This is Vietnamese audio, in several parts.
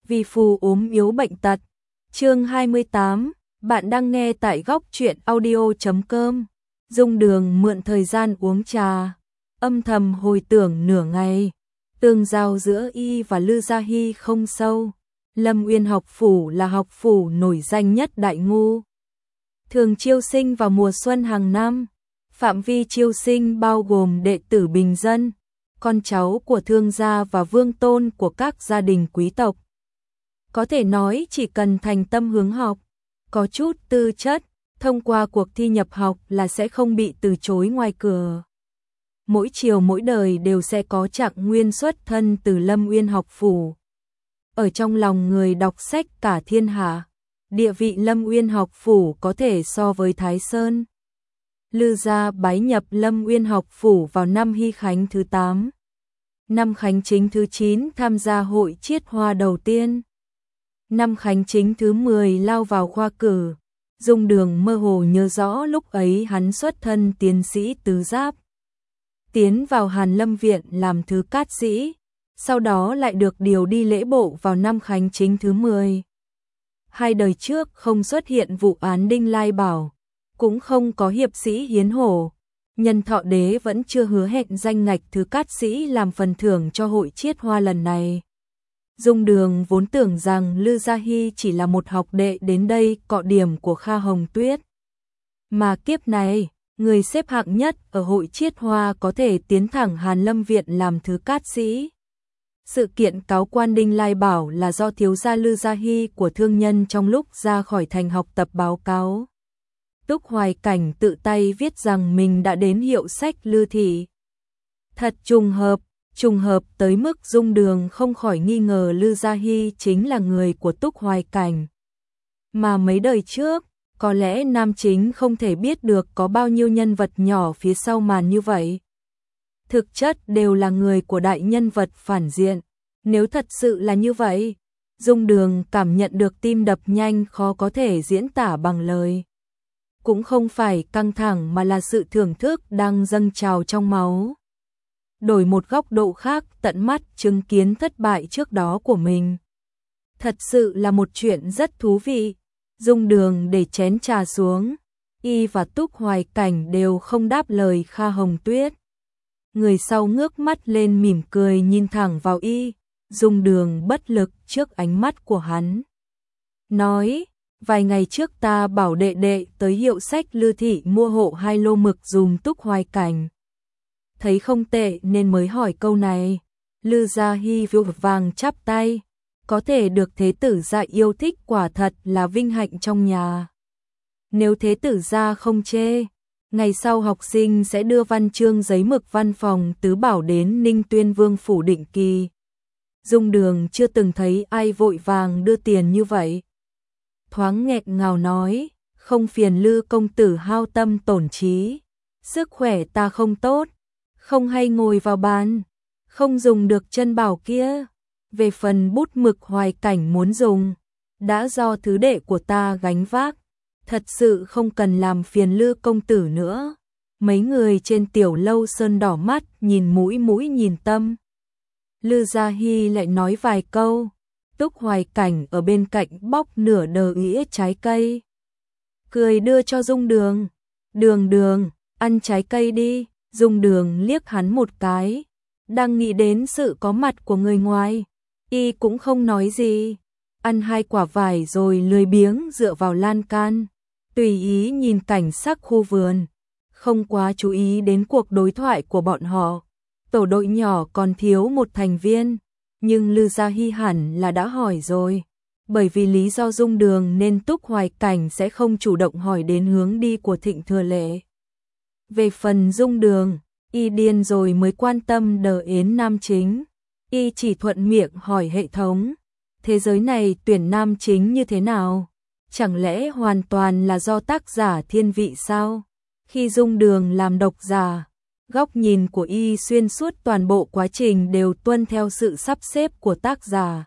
vì phù ốm yếu bệnh tật. Chương 28, bạn đang nghe tại góc truyện audio.com. Dung Đường mượn thời gian uống trà, âm thầm hồi tưởng nửa ngày. Tương giao giữa y và Lư Gia Hy không sâu. Lâm Uyên học phủ là học phủ nổi danh nhất Đại Ngu, thường chiêu sinh vào mùa xuân hàng năm. Phạm vi chiêu sinh bao gồm đệ tử bình dân, con cháu của thương gia và vương tôn của các gia đình quý tộc. Có thể nói chỉ cần thành tâm hướng học, có chút tư chất, thông qua cuộc thi nhập học là sẽ không bị từ chối ngoài cửa. Mỗi chiều mỗi đời đều sẽ có Trạng Nguyên xuất thân từ Lâm Uyên học phủ. Ở trong lòng người đọc sách cả thiên hạ, địa vị Lâm Uyên học phủ có thể so với Thái Sơn. Lư gia bái nhập Lâm Uyên học phủ vào năm Hy Khánh thứ 8. Năm Khánh Chính thứ 9 tham gia hội chiết hoa đầu tiên. Năm Khánh Chính thứ 10 lao vào khoa cử. Dung Đường mơ hồ nhớ rõ lúc ấy hắn xuất thân tiến sĩ tứ giáp, tiến vào Hàn Lâm Viện làm thứ cát sĩ, sau đó lại được điều đi lễ bộ vào năm Khánh Chính thứ 10. Hai đời trước không xuất hiện vụ án Đinh Lai Bảo, cũng không có hiệp sĩ Hiến Hổ. Nhân Thọ Đế vẫn chưa hứa hẹn danh ngạch thứ cát sĩ làm phần thưởng cho hội chiết hoa lần này. Dung Đường vốn tưởng rằng Lư Gia Hy chỉ là một học đệ đến đây cọ điểm của Kha Hồng Tuyết. Mà kiếp này, người xếp hạng nhất ở hội chiết hoa có thể tiến thẳng Hàn Lâm Viện làm thứ cát sĩ. Sự kiện cáo quan Đinh Lai Bảo là do thiếu gia Lư Gia Hy của thương nhân trong lúc ra khỏi thành học tập báo cáo. Túc Hoài Cảnh tự tay viết rằng mình đã đến hiệu sách Lư thị. Thật trùng hợp tới mức Dung Đường không khỏi nghi ngờ Lư Gia Hy chính là người của Túc Hoài Cảnh. Mà mấy đời trước, có lẽ nam chính không thể biết được có bao nhiêu nhân vật nhỏ phía sau màn như vậy. Thực chất đều là người của đại nhân vật phản diện. Nếu thật sự là như vậy, Dung Đường cảm nhận được tim đập nhanh khó có thể diễn tả bằng lời. Cũng không phải căng thẳng mà là sự thưởng thức đang dâng trào trong máu. Đổi một góc độ khác, tận mắt chứng kiến thất bại trước đó của mình. Thật sự là một chuyện rất thú vị. Dung Đường để chén trà xuống, y và Túc Hoài Cảnh đều không đáp lời Kha Hồng Tuyết. Người sau ngước mắt lên mỉm cười nhìn thẳng vào y. Dung Đường bất lực trước ánh mắt của hắn. Nói, vài ngày trước ta bảo đệ đệ tới hiệu sách Lư thị mua hộ 2 lô mực dùm Túc Hoài Cảnh. Thấy không tệ nên mới hỏi câu này. Lư Gia Hy vội vàng chắp tay. Có thể được thế tử gia yêu thích quả thật là vinh hạnh trong nhà. Nếu thế tử gia không chê, ngày sau học sinh sẽ đưa văn chương giấy mực văn phòng tứ bảo đến Ninh Tuyên Vương phủ định kỳ. Dung Đường chưa từng thấy ai vội vàng đưa tiền như vậy. Thoáng nghẹn ngào nói, không phiền Lư công tử hao tâm tổn trí. Sức khỏe ta không tốt, không hay ngồi vào bàn, không dùng được chân bảo kia. Về phần bút mực Hoài Cảnh muốn dùng, đã do thứ đệ của ta gánh vác, thật sự không cần làm phiền Lư công tử nữa. Mấy người trên tiểu lâu sơn đỏ mắt nhìn mũi nhìn tâm. Lư Gia Hy lại nói vài câu. Túc Hoài Cảnh ở bên cạnh bóc nửa đờ ĩa trái cây, cười đưa cho Dung Đường. Đường, ăn trái cây đi. Dung Đường liếc hắn một cái, đang nghĩ đến sự có mặt của người ngoài. Y cũng không nói gì, ăn 2 quả vải rồi lười biếng dựa vào lan can, tùy ý nhìn cảnh sắc khu vườn, không quá chú ý đến cuộc đối thoại của bọn họ. Tổ đội nhỏ còn thiếu một thành viên, nhưng Lư Gia Hy hẳn là đã hỏi rồi. Bởi vì lý do Dung Đường nên Túc Hoài Cảnh sẽ không chủ động hỏi đến hướng đi của Thịnh Thừa Lệ. Về phần Dung Đường, y điên rồi mới quan tâm đờ ến nam chính. Y chỉ thuận miệng hỏi hệ thống, thế giới này tuyển nam chính như thế nào? Chẳng lẽ hoàn toàn là do tác giả thiên vị sao? Khi Dung Đường làm độc giả, góc nhìn của y xuyên suốt toàn bộ quá trình đều tuân theo sự sắp xếp của tác giả.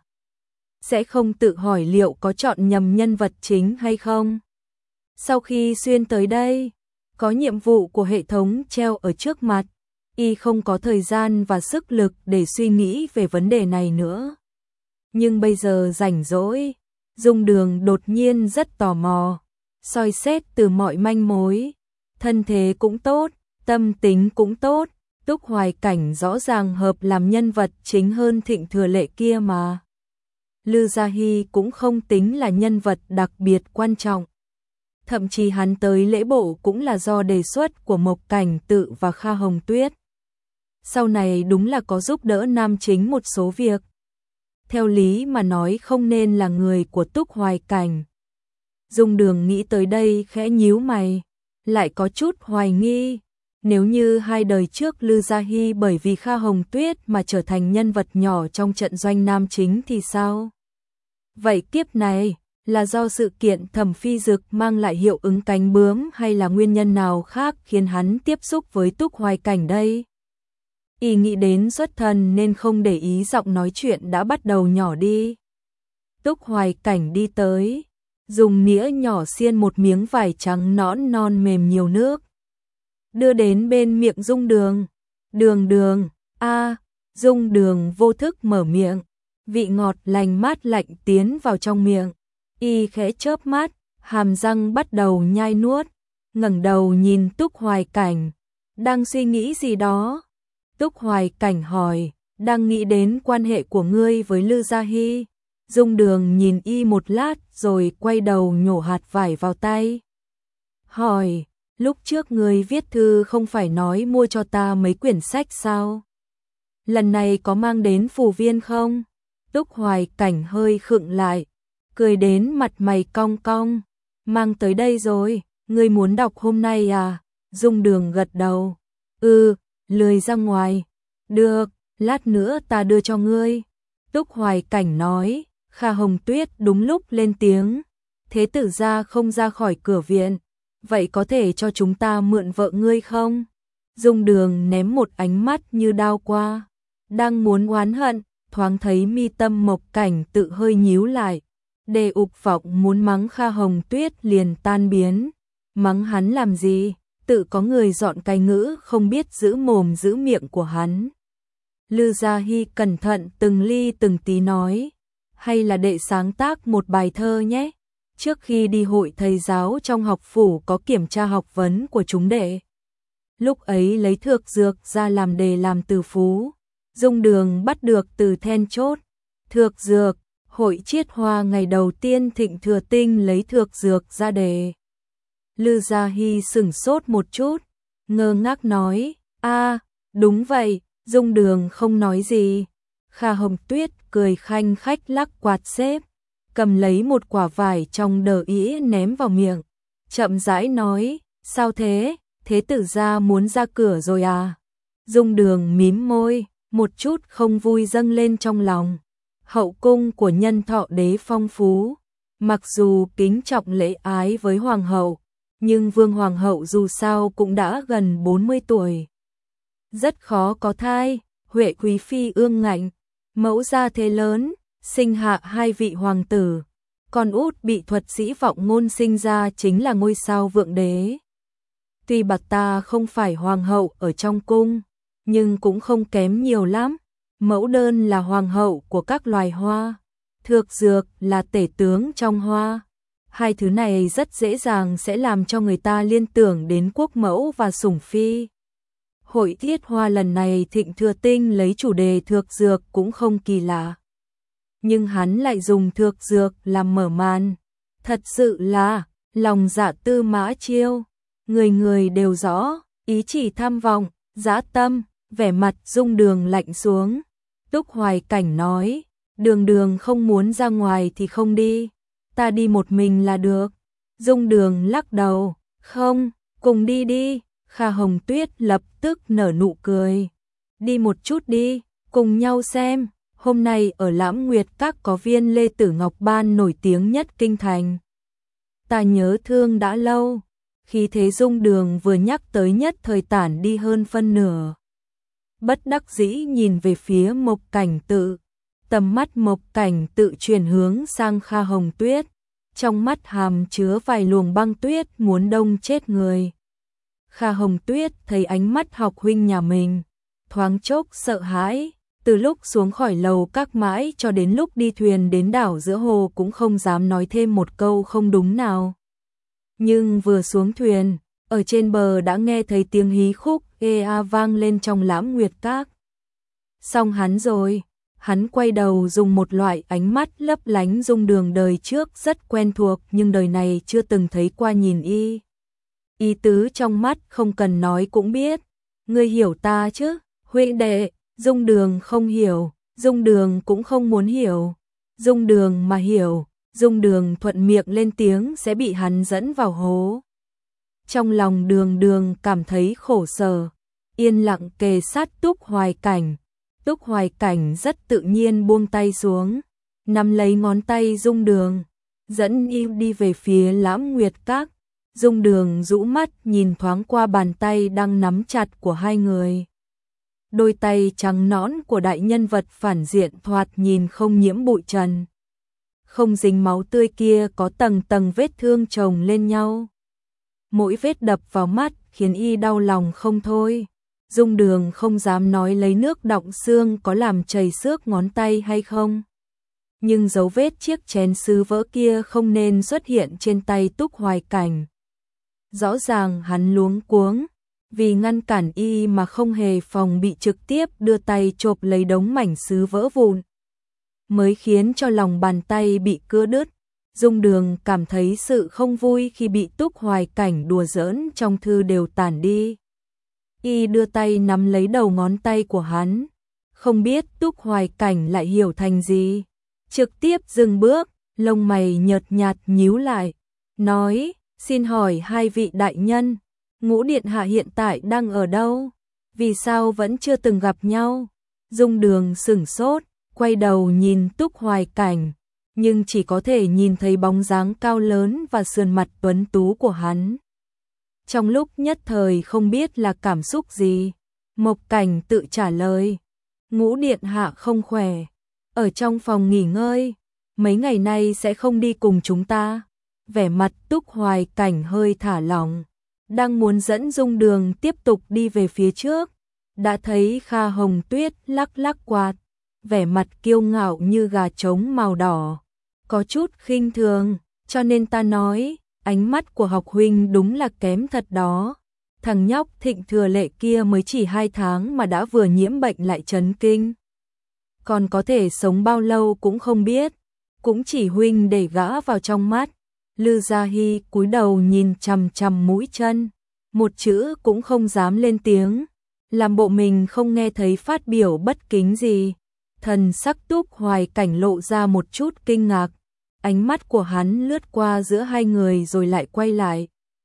Sẽ không tự hỏi liệu có chọn nhầm nhân vật chính hay không. Sau khi xuyên tới đây, có nhiệm vụ của hệ thống treo ở trước mặt, y không có thời gian và sức lực để suy nghĩ về vấn đề này nữa. Nhưng bây giờ rảnh rỗi, Dung Đường đột nhiên rất tò mò, soi xét từ mọi manh mối, thân thế cũng tốt, tâm tính cũng tốt, Túc Hoài Cảnh rõ ràng hợp làm nhân vật chính hơn Thịnh Thừa Lệ kia mà. Lư Gia Hy cũng không tính là nhân vật đặc biệt quan trọng. Thậm chí hắn tới lễ bộ cũng là do đề xuất của Mộc Cảnh Tự và Kha Hồng Tuyết. Sau này đúng là có giúp đỡ nam chính một số việc. Theo lý mà nói không nên là người của Túc Hoài Cảnh. Dung Đường nghĩ tới đây khẽ nhíu mày, lại có chút hoài nghi. Nếu như hai đời trước Lư Gia Hy bởi vì Kha Hồng Tuyết mà trở thành nhân vật nhỏ trong trận doanh nam chính thì sao? Vậy kiếp này là do sự kiện Thẩm Phi Dực mang lại hiệu ứng cánh bướm hay là nguyên nhân nào khác khiến hắn tiếp xúc với Túc Hoài Cảnh đây? Y nghĩ đến xuất thần nên không để ý giọng nói chuyện đã bắt đầu nhỏ đi. Túc Hoài Cảnh đi tới, dùng nĩa nhỏ xiên một miếng vải trắng nõn non mềm nhiều nước, đưa đến bên miệng Dung Đường. Đường đường, Dung Đường vô thức mở miệng, vị ngọt lành mát lạnh tiến vào trong miệng. Y khẽ chớp mắt, hàm răng bắt đầu nhai nuốt, ngẩng đầu nhìn Túc Hoài Cảnh, đang suy nghĩ gì đó. Túc Hoài Cảnh hỏi, đang nghĩ đến quan hệ của ngươi với Lư Gia Hy. Dung Đường nhìn Y một lát rồi quay đầu nhổ hạt vải vào tay. Hỏi, lúc trước ngươi viết thư không phải nói mua cho ta mấy quyển sách sao? Lần này có mang đến phù viên không? Túc Hoài Cảnh hơi khựng lại, cười đến mặt mày cong cong. Mang tới đây rồi, ngươi muốn đọc hôm nay à? Dung Đường gật đầu. Lười ra ngoài. Được, lát nữa ta đưa cho ngươi. Túc Hoài Cảnh nói. Kha Hồng Tuyết đúng lúc lên tiếng. Thế tử gia không ra khỏi cửa viện, vậy có thể cho chúng ta mượn vợ ngươi không? Dung Đường ném một ánh mắt như đao qua, đang muốn oán hận, thoáng thấy mi tâm Mộc Cảnh Tự hơi nhíu lại. Đề ục vọng muốn mắng Kha Hồng Tuyết liền tan biến. Mắng hắn làm gì? Tự có người dọn cái ngữ không biết giữ mồm giữ miệng của hắn. Lư Gia Hy cẩn thận từng ly từng tí nói, hay là đệ sáng tác một bài thơ nhé. Trước khi đi hội thầy giáo trong học phủ có kiểm tra học vấn của chúng đệ. Lúc ấy lấy thược dược ra làm đề làm từ phú. Dung Đường bắt được từ then chốt. Thược dược, hội chiết hoa ngày đầu tiên Thịnh Thừa Tinh lấy thược dược ra đề. Lư Gia Hy sửng sốt một chút, ngơ ngác nói, đúng vậy. Dung Đường không nói gì. Kha Hồng Tuyết cười khanh khách lắc quạt xếp, cầm lấy một quả vải trong đờ ĩa ném vào miệng, chậm rãi nói, sao thế, thế tử gia muốn ra cửa rồi à? Dung Đường mím môi, một chút không vui dâng lên trong lòng. Hậu cung của Nhân Thọ đế phong phú, mặc dù kính trọng lễ ái với hoàng hậu, nhưng vương hoàng hậu dù sao cũng đã gần 40 tuổi. Rất khó có thai, Huệ quý phi ương ngạnh, mẫu gia thế lớn, sinh hạ hai vị hoàng tử, con út bị thuật sĩ Vọng Ngôn sinh ra chính là ngôi sao vượng đế. Tuy bạc ta không phải hoàng hậu ở trong cung, nhưng cũng không kém nhiều lắm. Mẫu đơn là hoàng hậu của các loài hoa, thược dược là tể tướng trong hoa. Hai thứ này rất dễ dàng sẽ làm cho người ta liên tưởng đến quốc mẫu và sủng phi. Hội Thiết Hoa lần này Thịnh Thừa Tinh lấy chủ đề thược dược cũng không kỳ lạ. Nhưng hắn lại dùng thược dược làm mở màn. Thật sự là lòng dạ Tư Mã Chiêu. Người người đều rõ, ý chỉ tham vọng, dã tâm, vẻ mặt Dung Đường lạnh xuống. Túc Hoài Cảnh nói, Đường Đường không muốn ra ngoài thì không đi. Ta đi một mình là được. Dung Đường lắc đầu, không, cùng đi đi. Kha Hồng Tuyết lập tức nở nụ cười. Đi một chút đi, cùng nhau xem. Hôm nay ở Lãm Nguyệt Các có viên Lê Tử Ngọc Ban nổi tiếng nhất kinh thành. Ta nhớ thương đã lâu. Khi thế Dung Đường vừa nhắc tới nhất thời tản đi hơn phân nửa. Bất đắc dĩ nhìn về phía Mộc Cảnh Tự. Tầm mắt Mộc Cảnh Tự chuyển hướng sang Kha Hồng Tuyết. Trong mắt hàm chứa vài luồng băng tuyết muốn đông chết người. Kha Hồng Tuyết thấy ánh mắt học huynh nhà mình, thoáng chốc sợ hãi, Từ lúc xuống khỏi lầu các mãi cho đến lúc đi thuyền đến đảo giữa hồ cũng không dám nói thêm một câu không đúng nào. Nhưng vừa xuống thuyền, ở trên bờ đã nghe thấy tiếng hí khúc ea vang lên trong Lãm Nguyệt Các. Xong hắn rồi, hắn quay đầu dùng một loại ánh mắt lấp lánh Dung Đường đời trước rất quen thuộc nhưng đời này chưa từng thấy qua nhìn y. Ý tứ trong mắt không cần nói cũng biết, ngươi hiểu ta chứ, huynh đệ. Dung Đường không hiểu, Dung Đường cũng không muốn hiểu. Dung Đường mà hiểu, Dung Đường thuận miệng lên tiếng sẽ bị hắn dẫn vào hố. Trong lòng Đường Đường cảm thấy khổ sở, yên lặng kề sát Túc Hoài Cảnh. Túc Hoài Cảnh rất tự nhiên buông tay xuống, nắm lấy ngón tay Dung Đường, dẫn y đi về phía Lãm Nguyệt Các. Dung Đường rũ mắt nhìn thoáng qua bàn tay đang nắm chặt của hai người. Đôi tay trắng nõn của đại nhân vật phản diện thoạt nhìn không nhiễm bụi trần, không dính máu tươi kia có tầng tầng vết thương chồng lên nhau. Mỗi vết đập vào mắt khiến y đau lòng không thôi. Dung Đường không dám nói lấy nước đọng xương có làm chảy xước ngón tay hay không. Nhưng dấu vết chiếc chén sứ vỡ kia không nên xuất hiện trên tay Túc Hoài Cảnh. Rõ ràng hắn luống cuống, vì ngăn cản y mà không hề phòng bị trực tiếp đưa tay chộp lấy đống mảnh sứ vỡ vụn, mới khiến cho lòng bàn tay bị cưa đứt. Dung Đường cảm thấy sự không vui khi bị Túc Hoài Cảnh đùa giỡn trong thư đều tản đi. Y đưa tay nắm lấy đầu ngón tay của hắn, không biết Túc Hoài Cảnh lại hiểu thành gì, trực tiếp dừng bước, lông mày nhợt nhạt nhíu lại, nói: "Xin hỏi hai vị đại nhân, Ngũ điện hạ hiện tại đang ở đâu? Vì sao vẫn chưa từng gặp nhau?" Dung Đường sửng sốt, quay đầu nhìn Túc Hoài Cảnh, nhưng chỉ có thể nhìn thấy bóng dáng cao lớn và sườn mặt tuấn tú của hắn. Trong lúc nhất thời không biết là cảm xúc gì, Mộc Cảnh tự trả lời: "Ngũ điện hạ không khỏe, ở trong phòng nghỉ ngơi, mấy ngày nay sẽ không đi cùng chúng ta." Vẻ mặt Túc Hoài Cảnh hơi thả lỏng, đang muốn dẫn Dung Đường tiếp tục đi về phía trước, đã thấy Kha Hồng Tuyết lắc lắc quạt, vẻ mặt kiêu ngạo như gà trống màu đỏ, có chút khinh thường, "Cho nên ta nói, ánh mắt của học huynh đúng là kém thật đó. Thằng nhóc Thịnh Thừa Lệ kia mới chỉ 2 tháng mà đã vừa nhiễm bệnh lại chấn kinh. Còn có thể sống bao lâu cũng không biết, cũng chỉ huynh để gã vào trong mắt." Lư Gia Hy cúi đầu nhìn chằm chằm mũi chân, một chữ cũng không dám lên tiếng, làm bộ mình không nghe thấy phát biểu bất kính gì. Thần sắc Túc Hoài Cảnh lộ ra một chút kinh ngạc, ánh mắt của hắn lướt qua giữa hai người rồi lại quay lại,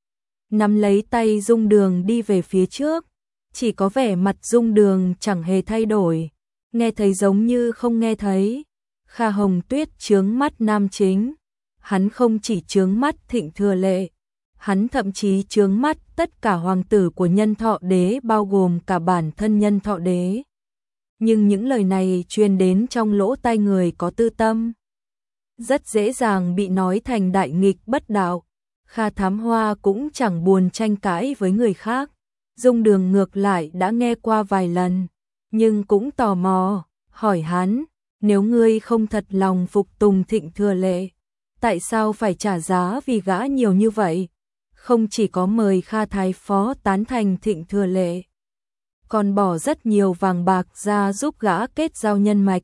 nắm lấy tay Dung Đường đi về phía trước, chỉ có vẻ mặt Dung Đường chẳng hề thay đổi, nghe thấy giống như không nghe thấy. Kha Hồng Tuyết chướng mắt nam chính, hắn không chỉ chướng mắt Thịnh Thừa Lệ, hắn thậm chí chướng mắt tất cả hoàng tử của Nhân Thọ Đế, bao gồm cả bản thân Nhân Thọ Đế. Nhưng những lời này truyền đến trong lỗ tai người có tư tâm, rất dễ dàng bị nói thành đại nghịch bất đạo. Kha Thám Hoa cũng chẳng buồn tranh cãi với người khác, Dung Đường ngược lại đã nghe qua vài lần, nhưng cũng tò mò, hỏi hắn: "Nếu ngươi không thật lòng phục tùng Thịnh Thừa Lệ, tại sao phải trả giá vì gã nhiều như vậy? Không chỉ có mời Kha Thái Phó tán thành Thịnh Thừa Lệ, còn bỏ rất nhiều vàng bạc ra giúp gã kết giao nhân mạch.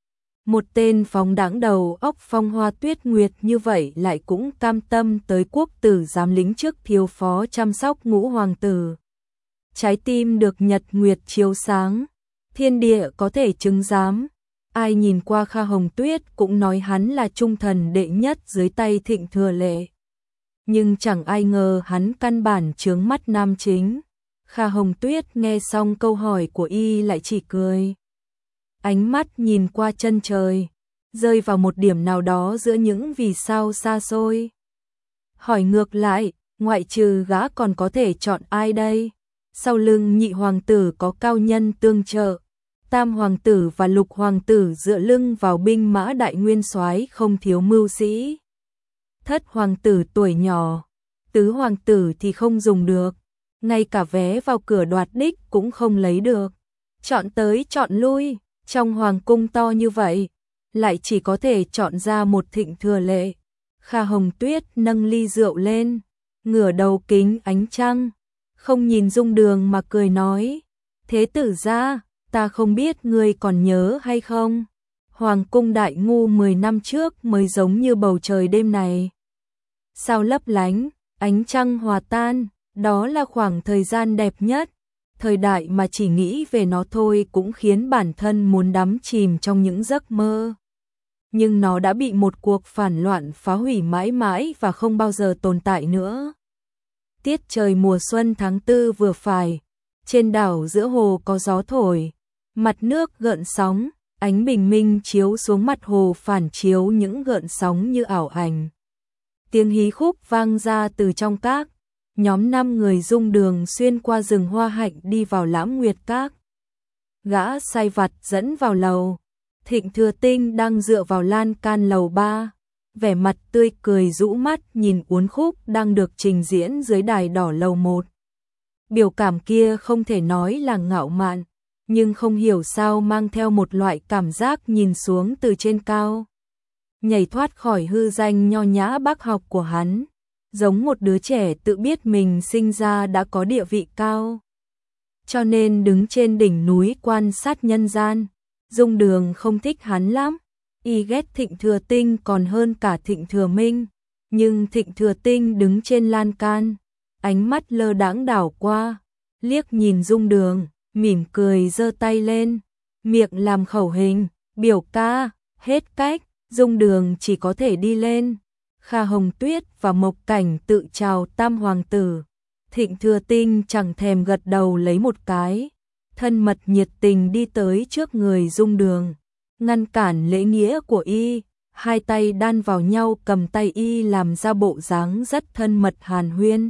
Một tên phóng đãng đầu óc Phong Hoa Tuyết Nguyệt như vậy lại cũng cam tâm tới quốc tử giám lính trước thiếu phó chăm sóc ngũ hoàng tử. Trái tim được nhật nguyệt chiếu sáng, thiên địa có thể chứng giám. Ai nhìn qua Kha Hồng Tuyết cũng nói hắn là trung thần đệ nhất dưới tay Thịnh Thừa Lệ. Nhưng chẳng ai ngờ hắn căn bản chướng mắt nam chính." Kha Hồng Tuyết nghe xong câu hỏi của y lại chỉ cười. Ánh mắt nhìn qua chân trời, rơi vào một điểm nào đó giữa những vì sao xa xôi. Hỏi ngược lại, ngoại trừ gã còn có thể chọn ai đây? Sau lưng nhị hoàng tử có cao nhân tương trợ, tam hoàng tử và lục hoàng tử dựa lưng vào binh mã đại nguyên soái không thiếu mưu sĩ. Thất hoàng tử tuổi nhỏ, tứ hoàng tử thì không dùng được, ngay cả vé vào cửa đoạt đích cũng không lấy được. Chọn tới chọn lui, Trong hoàng cung to như vậy, lại chỉ có thể chọn ra một Thịnh Thừa Lệ. Kha Hồng Tuyết nâng ly rượu lên, ngửa đầu kính ánh trăng, không nhìn Dung Đường mà cười nói, thế tử gia, ta không biết ngươi còn nhớ hay không? Hoàng cung Đại Ngu 10 năm trước mới giống như bầu trời đêm này. Sao lấp lánh, ánh trăng hòa tan, đó là khoảng thời gian đẹp nhất. Thời đại mà chỉ nghĩ về nó thôi cũng khiến bản thân muốn đắm chìm trong những giấc mơ. Nhưng nó đã bị một cuộc phản loạn phá hủy mãi mãi và không bao giờ tồn tại nữa. Tiết trời mùa xuân tháng 4 vừa phải, trên đảo giữa hồ có gió thổi, mặt nước gợn sóng, ánh bình minh chiếu xuống mặt hồ phản chiếu những gợn sóng như ảo ảnh. Tiếng hí khúc vang ra từ trong các, nhóm 5 người Dung Đường xuyên qua rừng hoa hạnh đi vào Lãm Nguyệt Các. Gã sai vặt dẫn vào lầu, Thịnh Thừa Tinh đang dựa vào lan can lầu 3, vẻ mặt tươi cười rũ mắt nhìn uốn khúc đang được trình diễn dưới đài đỏ lầu 1. Biểu cảm kia không thể nói là ngạo mạn, nhưng không hiểu sao mang theo một loại cảm giác nhìn xuống từ trên cao. Nhảy thoát khỏi hư danh nho nhã bác học của hắn, giống một đứa trẻ tự biết mình sinh ra đã có địa vị cao. Cho nên đứng trên đỉnh núi quan sát nhân gian, Dung Đường không thích hắn lắm, y ghét Thịnh Thừa Tinh còn hơn cả Thịnh Thừa Minh, nhưng Thịnh Thừa Tinh đứng trên lan can, ánh mắt lơ đãng đảo qua, liếc nhìn Dung Đường, mỉm cười giơ tay lên, miệng làm khẩu hình, biểu ca, hết cách, Dung Đường chỉ có thể đi lên. Kha Hồng Tuyết và Mộc Cảnh tự chào tam hoàng tử, Thịnh Thừa Tinh chẳng thèm gật đầu lấy một cái, thân mật nhiệt tình đi tới trước người Dung Đường, ngăn cản lễ nghĩa của y, hai tay đan vào nhau cầm tay y làm ra bộ dáng rất thân mật hàn huyên.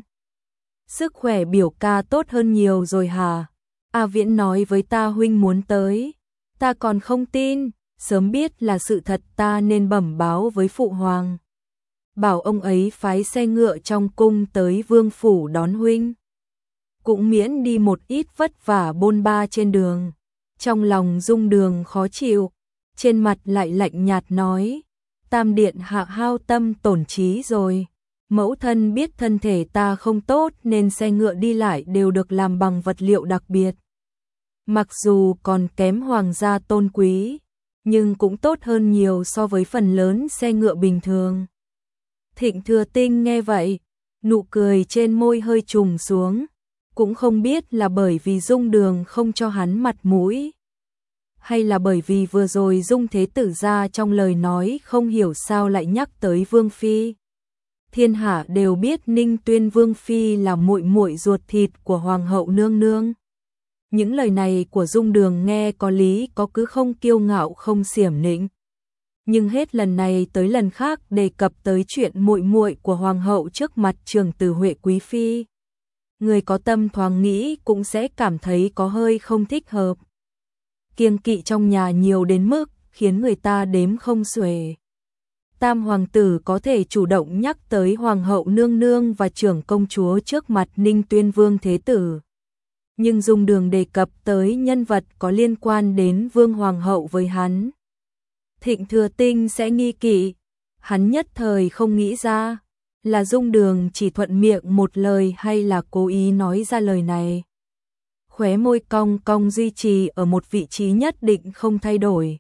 Sức khỏe biểu ca tốt hơn nhiều rồi hả? A Viễn nói với ta huynh muốn tới, ta còn không tin, sớm biết là sự thật ta nên bẩm báo với phụ hoàng. Bảo ông ấy phái xe ngựa trong cung tới vương phủ đón huynh. Cũng miễn đi một ít vất vả bôn ba trên đường. Trong lòng Dung Đường khó chịu, trên mặt lại lạnh nhạt nói, Tam điện hạ hao tâm tổn trí rồi. Mẫu thân biết thân thể ta không tốt nên xe ngựa đi lại đều được làm bằng vật liệu đặc biệt. Mặc dù còn kém hoàng gia tôn quý, nhưng cũng tốt hơn nhiều so với phần lớn xe ngựa bình thường. Thịnh Thừa Tinh nghe vậy, nụ cười trên môi hơi trùng xuống, cũng không biết là bởi vì Dung Đường không cho hắn mặt mũi, hay là bởi vì vừa rồi Dung Thế Tử ra trong lời nói không hiểu sao lại nhắc tới Vương Phi. Thiên hạ đều biết Ninh Tuyên Vương Phi là muội muội ruột thịt của Hoàng hậu nương nương. Những lời này của Dung Đường nghe có lý có cứ không kiêu ngạo không xiểm nịnh. Nhưng hết lần này tới lần khác đề cập tới chuyện muội muội của Hoàng hậu trước mặt Trường Tử Huệ Quý Phi. Người có tâm thoáng nghĩ cũng sẽ cảm thấy có hơi không thích hợp. Kiêng kỵ trong nhà nhiều đến mức khiến người ta đếm không xuể. Tam hoàng tử có thể chủ động nhắc tới Hoàng hậu nương nương và trưởng công chúa trước mặt Ninh Tuyên Vương Thế Tử. Nhưng Dung Đường đề cập tới nhân vật có liên quan đến Vương Hoàng hậu với hắn. Thịnh Thừa Tinh sẽ nghi kỵ, hắn nhất thời không nghĩ ra, là Dung Đường chỉ thuận miệng một lời hay là cố ý nói ra lời này. Khóe môi cong cong duy trì ở một vị trí nhất định không thay đổi.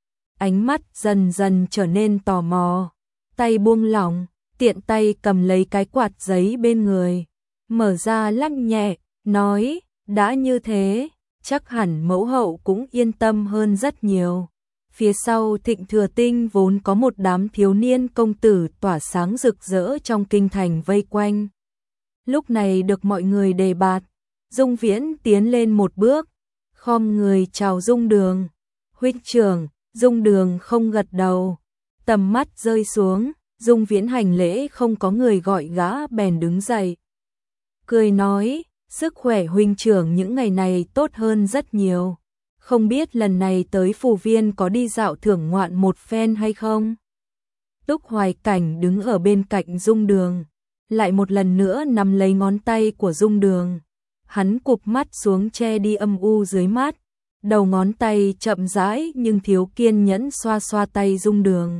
Ánh mắt dần dần trở nên tò mò, tay buông lỏng, tiện tay cầm lấy cái quạt giấy bên người, mở ra lắc nhẹ, nói, đã như thế, chắc hẳn mẫu hậu cũng yên tâm hơn rất nhiều. Phía sau Thịnh Thừa Tinh vốn có một đám thiếu niên công tử tỏa sáng rực rỡ trong kinh thành vây quanh. Lúc này được mọi người đề bạt, Dung Viễn tiến lên một bước, khom người chào Dung Đường. Huynh trưởng, Dung Đường không gật đầu, tầm mắt rơi xuống, Dung Viễn hành lễ không có người gọi gã bèn đứng dậy. Cười nói, sức khỏe huynh trưởng những ngày này tốt hơn rất nhiều. Không biết lần này tới Phù Viên có đi dạo thưởng ngoạn một phen hay không? Túc Hoài Cảnh đứng ở bên cạnh Dung Đường, lại một lần nữa nắm lấy ngón tay của Dung Đường. Hắn cụp mắt xuống che đi âm u dưới mắt, đầu ngón tay chậm rãi nhưng thiếu kiên nhẫn xoa xoa tay Dung Đường.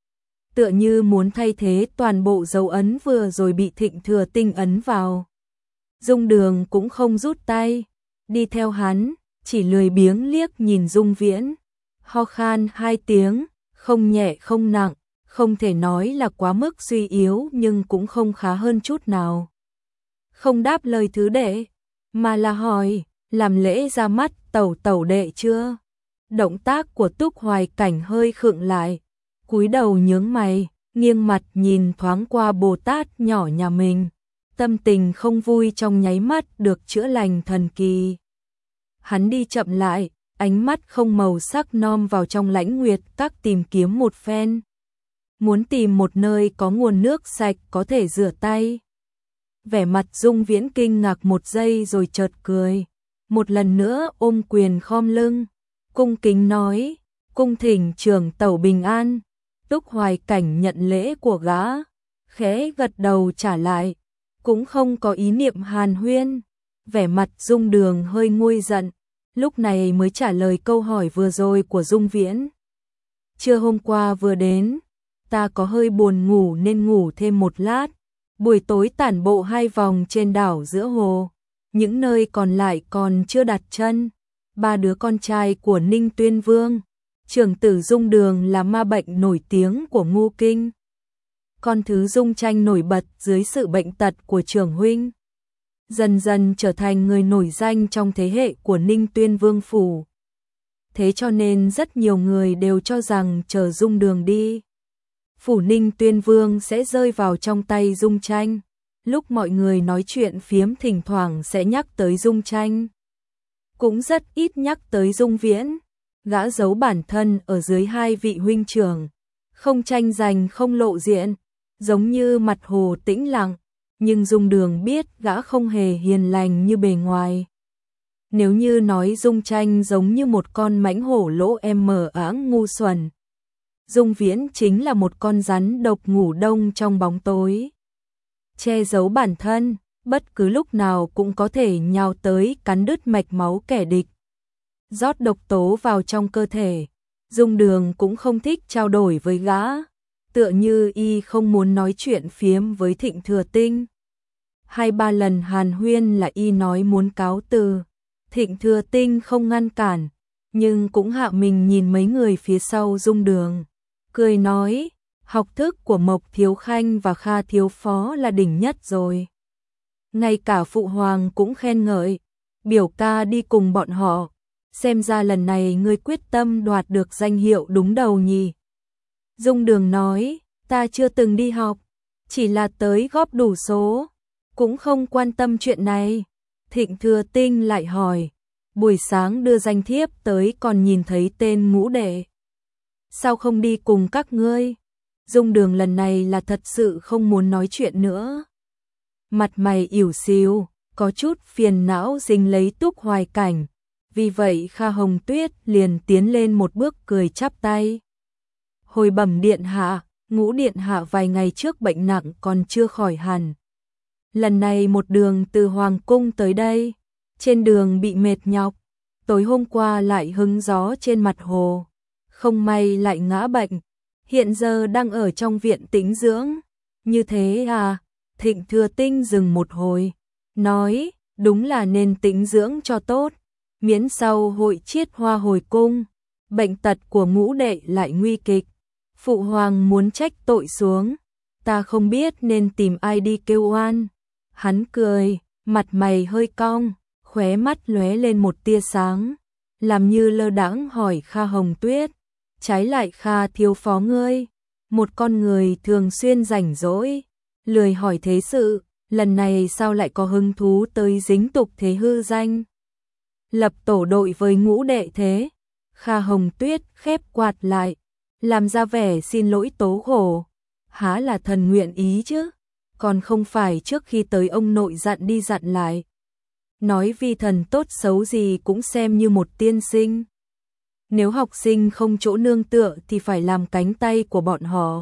Tựa như muốn thay thế toàn bộ dấu ấn vừa rồi bị Thịnh Thừa Tinh ấn vào. Dung Đường cũng không rút tay, đi theo hắn, chỉ lười biếng liếc nhìn Dung Viễn. Ho khan 2 tiếng, không nhẹ không nặng, không thể nói là quá mức suy yếu nhưng cũng không khá hơn chút nào. Không đáp lời thứ đệ, mà là hỏi, làm lễ ra mắt tẩu đệ chưa? Động tác của Túc Hoài Cảnh hơi khựng lại, cúi đầu nhướng mày, nghiêng mặt nhìn thoáng qua Bồ Tát nhỏ nhà mình. Tâm tình không vui trong nháy mắt được chữa lành thần kỳ. Hắn đi chậm lại, ánh mắt không màu sắc nom vào trong Lãnh Nguyệt Các tìm kiếm một phen. Muốn tìm một nơi có nguồn nước sạch có thể rửa tay. Vẻ mặt Dung Viễn kinh ngạc một giây rồi chợt cười. Một lần nữa ôm quyền khom lưng, cung kính nói, cung thỉnh trưởng tẩu bình an. Túc Hoài Cảnh nhận lễ của gã, khẽ gật đầu trả lại, cũng không có ý niệm hàn huyên. Vẻ mặt Dung Đường hơi nguôi giận, lúc này mới trả lời câu hỏi vừa rồi của Dung Viễn. Trưa hôm qua vừa đến, ta có hơi buồn ngủ nên ngủ thêm một lát. Buổi tối tản bộ 2 vòng trên đảo giữa hồ, những nơi còn lại còn chưa đặt chân. 3 đứa con trai của Ninh Tuyên Vương, trưởng tử Dung Đường là ma bệnh nổi tiếng của Ngô Kinh. Con thứ Dung Tranh nổi bật dưới sự bệnh tật của trưởng huynh, dần dần trở thành người nổi danh trong thế hệ của Ninh Tuyên Vương phủ. Thế cho nên rất nhiều người đều cho rằng chờ Dung Đường đi, phủ Ninh Tuyên Vương sẽ rơi vào trong tay Dung Tranh. Lúc mọi người nói chuyện phiếm thỉnh thoảng sẽ nhắc tới Dung Tranh, cũng rất ít nhắc tới Dung Viễn. Gã giấu bản thân ở dưới 2 vị huynh trưởng, không tranh giành không lộ diện, giống như mặt hồ tĩnh lặng, nhưng Dung Đường biết gã không hề hiền lành như bề ngoài. Nếu như nói Dung Tranh giống như một con mãnh hổ lỗ mờ áng ngu xuẩn, Dung Viễn chính là một con rắn độc ngủ đông trong bóng tối, che giấu bản thân, bất cứ lúc nào cũng có thể nhào tới cắn đứt mạch máu kẻ địch, rót độc tố vào trong cơ thể. Dung Đường cũng không thích trao đổi với gã, tựa như y không muốn nói chuyện phiếm với Thịnh Thừa Tinh. 2-3 lần hàn huyên là y nói muốn cáo từ, Thịnh Thừa Tinh không ngăn cản, nhưng cũng hạ mình nhìn mấy người phía sau Dung Đường, cười nói, học thức của Mộc Thiếu Khanh và Kha Thiếu Phó là đỉnh nhất rồi. Ngay cả Phụ Hoàng cũng khen ngợi, biểu ca đi cùng bọn họ, xem ra lần này ngươi quyết tâm đoạt được danh hiệu đúng đầu nhỉ. Dung Đường nói, ta chưa từng đi học, chỉ là tới góp đủ số, cũng không quan tâm chuyện này. Thịnh Thừa Tinh lại hỏi, buổi sáng đưa danh thiếp tới còn nhìn thấy tên Ngũ đệ, sao không đi cùng các ngươi? Dung Đường lần này là thật sự không muốn nói chuyện nữa. Mặt mày ỉu xìu, có chút phiền não dính lấy Túc Hoài Cảnh. Vì vậy Kha Hồng Tuyết liền tiến lên một bước cười chắp tay. Hồi bẩm điện hạ, Ngũ điện hạ vài ngày trước bệnh nặng còn chưa khỏi hẳn. Lần này một đường từ Hoàng cung tới đây, trên đường bị mệt nhọc, tối hôm qua lại hứng gió trên mặt hồ, không may lại ngã bệnh, hiện giờ đang ở trong viện tĩnh dưỡng. Như thế à? Thịnh Thừa Tinh dừng một hồi, nói, đúng là nên tĩnh dưỡng cho tốt, miễn sau hội chiết hoa hồi cung, bệnh tật của Ngũ đệ lại nguy kịch. Phụ hoàng muốn trách tội xuống, ta không biết nên tìm ai đi kêu oan. Hắn cười, mặt mày hơi cong, khóe mắt lóe lên một tia sáng, làm như lơ đãng hỏi Kha Hồng Tuyết, trái lại Kha thiếu phó ngươi, một con người thường xuyên rảnh rỗi, lười hỏi thế sự, lần này sao lại có hứng thú tới dính tục thế hư danh, lập tổ đội với Ngũ đệ thế? Kha Hồng Tuyết khép quạt lại, làm ra vẻ xin lỗi tố khổ, há là thần nguyện ý chứ, còn không phải trước khi tới ông nội dặn đi dặn lại. Nói vi thần tốt xấu gì cũng xem như một tiên sinh. Nếu học sinh không chỗ nương tựa thì phải làm cánh tay của bọn họ,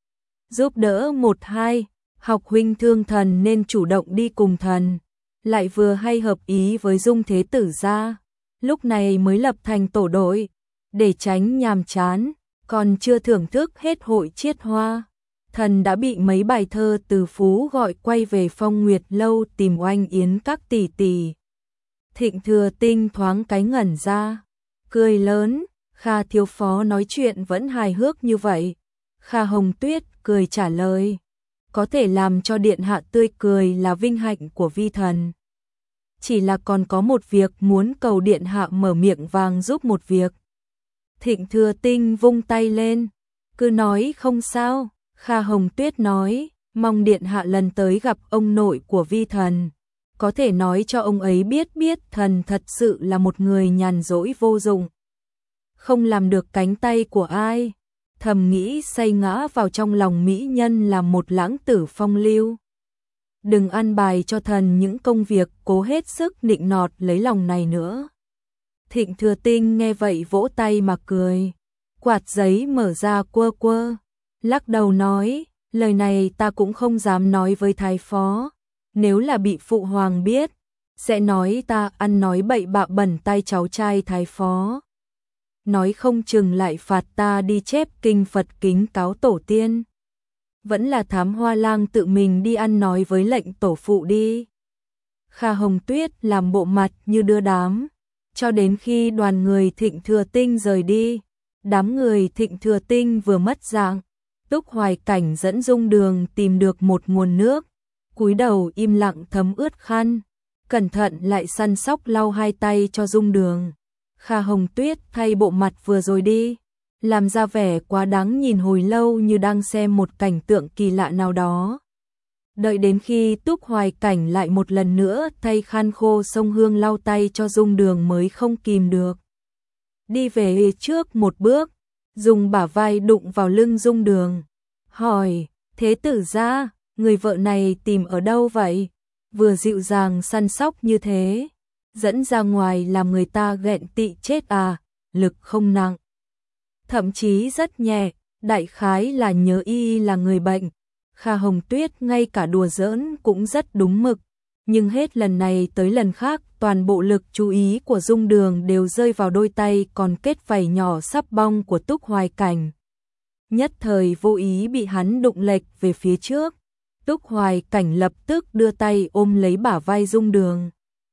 giúp đỡ một hai. Học huynh thương thần nên chủ động đi cùng thần, lại vừa hay hợp ý với Dung thế tử gia. lúc này mới lập thành tổ đội, để tránh nhàm chán, còn chưa thưởng thức hết hội chiết hoa. Thần đã bị mấy bài thơ từ Phú gọi quay về Phong Nguyệt lâu tìm Oanh Yến các tỷ tỷ. Thịnh Thừa Tinh thoáng cái ngẩn ra, cười lớn. Kha thiếu phó nói chuyện vẫn hài hước như vậy. Kha Hồng Tuyết cười trả lời, có thể làm cho điện hạ tươi cười là vinh hạnh của vi thần. Chỉ là còn có một việc muốn cầu điện hạ mở miệng vàng giúp một việc. Thịnh Thừa Tinh vung tay lên, cứ nói không sao. Kha Hồng Tuyết nói, mong điện hạ lần tới gặp ông nội của vi thần, có thể nói cho ông ấy biết thần thật sự là một người nhàn rỗi vô dụng, không làm được cánh tay của ai. Thầm nghĩ say ngã vào trong lòng mỹ nhân là một lãng tử phong lưu. Đừng ăn bài cho thần những công việc cố hết sức nịnh nọt lấy lòng này nữa. Thịnh Thừa Tinh nghe vậy vỗ tay mà cười, quạt giấy mở ra quơ quơ, lắc đầu nói, lời này ta cũng không dám nói với thái phó, nếu là bị phụ hoàng biết, sẽ nói ta ăn nói bậy bạ bẩn tay cháu trai thái phó. Nói không chừng lại phạt ta đi chép kinh Phật kính cáo tổ tiên. Vẫn là Thám Hoa Lang tự mình đi ăn nói với lệnh tổ phụ đi. Kha Hồng Tuyết làm bộ mặt như đưa đám, cho đến khi đoàn người Thịnh Thừa Tinh rời đi. Đám người Thịnh Thừa Tinh vừa mất dạng, Túc Hoài Cảnh dẫn Dung Đường tìm được một nguồn nước, cúi đầu im lặng thấm ướt khăn, cẩn thận lại săn sóc lau hai tay cho Dung Đường. Kha Hồng Tuyết thay bộ mặt vừa rồi đi, làm ra vẻ quá đáng nhìn hồi lâu như đang xem một cảnh tượng kỳ lạ nào đó. Đợi đến khi Túc Hoài Cảnh lại một lần nữa thay khăn khô xông hương lau tay cho Dung Đường mới không kìm được. Đi về trước một bước, dùng bả vai đụng vào lưng Dung Đường, hỏi, thế tử gia, người vợ này tìm ở đâu vậy? Vừa dịu dàng săn sóc như thế, dẫn ra ngoài làm người ta ghẹn tị chết à, lực không nặng. Thậm chí rất nhẹ, đại khái là nhớ y là người bệnh. Kha Hồng Tuyết ngay cả đùa giỡn cũng rất đúng mực, nhưng hết lần này tới lần khác toàn bộ lực chú ý của Dung Đường đều rơi vào đôi tay còn kết vảy nhỏ sắp bong của Túc Hoài Cảnh. Nhất thời vô ý bị hắn đụng lệch về phía trước, Túc Hoài Cảnh lập tức đưa tay ôm lấy bả vai Dung Đường.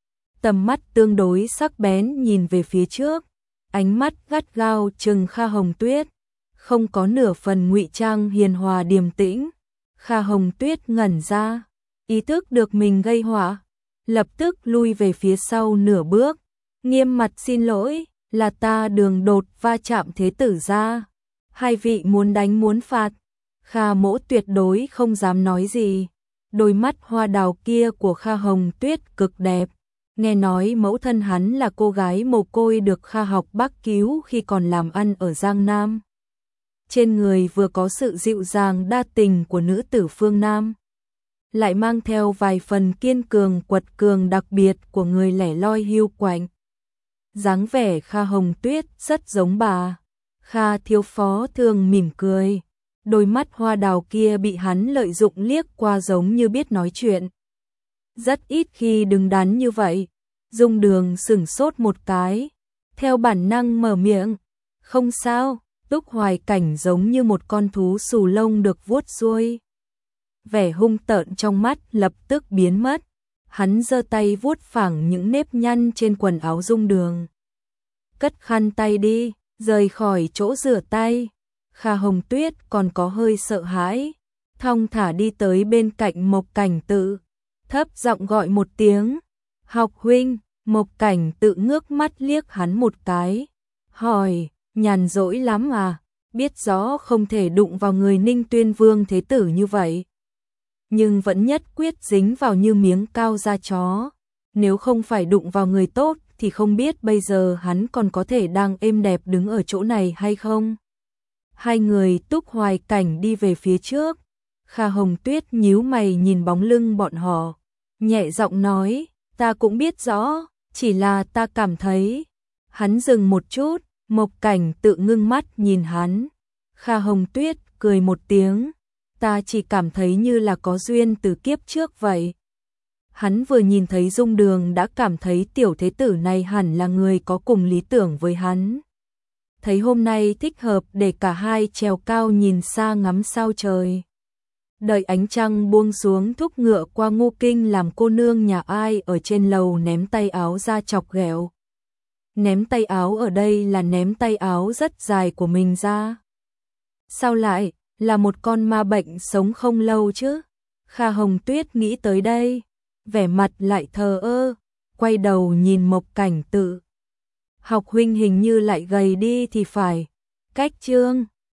Tầm mắt tương đối sắc bén nhìn về phía trước, ánh mắt gắt gao trừng Kha Hồng Tuyết, không có nửa phần ngụy trang hiền hòa điềm tĩnh. Kha Hồng Tuyết ngẩn ra, ý thức được mình gây họa, lập tức lui về phía sau nửa bước, nghiêm mặt xin lỗi, là ta đường đột va chạm thế tử gia, hai vị muốn đánh muốn phạt. Kha Mỗ tuyệt đối không dám nói gì. Đôi mắt hoa đào kia của Kha Hồng Tuyết cực đẹp, nghe nói mẫu thân hắn là cô gái mồ côi được Kha Học bác cứu khi còn làm ăn ở Giang Nam. Trên người vừa có sự dịu dàng đa tình của nữ tử phương Nam, lại mang theo vài phần kiên cường quật cường đặc biệt của người lẻ loi hiu quạnh. Dáng vẻ Kha Hồng Tuyết rất giống bà. Kha thiếu phó thường mỉm cười, đôi mắt hoa đào kia bị hắn lợi dụng liếc qua giống như biết nói chuyện. Rất ít khi đứng đắn như vậy. Dung Đường sửng sốt một cái, theo bản năng mở miệng, không sao. Túc Hoài Cảnh giống như một con thú xù lông được vuốt xuôi. Vẻ hung tợn trong mắt lập tức biến mất. Hắn giơ tay vuốt phẳng những nếp nhăn trên quần áo Dung Đường. Cất khăn tay đi, rời khỏi chỗ rửa tay. Kha Hồng Tuyết còn có hơi sợ hãi, thong thả đi tới bên cạnh Mộc Cảnh Tự, thấp giọng gọi một tiếng, Học huynh. Mộc Cảnh Tự ngước mắt liếc hắn một cái, hỏi, nhàn rỗi lắm à, biết rõ không thể đụng vào người Ninh Tuyên Vương thế tử như vậy, nhưng vẫn nhất quyết dính vào như miếng cao da chó. Nếu không phải đụng vào người tốt thì không biết bây giờ hắn còn có thể đang êm đẹp đứng ở chỗ này hay không. Hai người Túc Hoài Cảnh đi về phía trước, Kha Hồng Tuyết nhíu mày nhìn bóng lưng bọn họ, nhẹ giọng nói, ta cũng biết rõ, chỉ là ta cảm thấy. Hắn dừng một chút, Mộc Cảnh Tự ngưng mắt nhìn hắn. Kha Hồng Tuyết cười một tiếng, ta chỉ cảm thấy như là có duyên từ kiếp trước vậy. Hắn vừa nhìn thấy Dung Đường đã cảm thấy tiểu thế tử này hẳn là người có cùng lý tưởng với hắn. Thấy hôm nay thích hợp để cả hai trèo cao nhìn xa ngắm sao trời. Đợi ánh trăng buông xuống, thúc ngựa qua Ngô Kinh làm cô nương nhà ai ở trên lầu ném tay áo ra chọc ghẹo. Ném tay áo ở đây là ném tay áo rất dài của mình ra. Sao lại là một con ma bệnh sống không lâu chứ? Kha Hồng Tuyết nghĩ tới đây, vẻ mặt lại thờ ơ, quay đầu nhìn Mộc Cảnh Tự. Học huynh hình như lại gầy đi thì phải. Cách Trương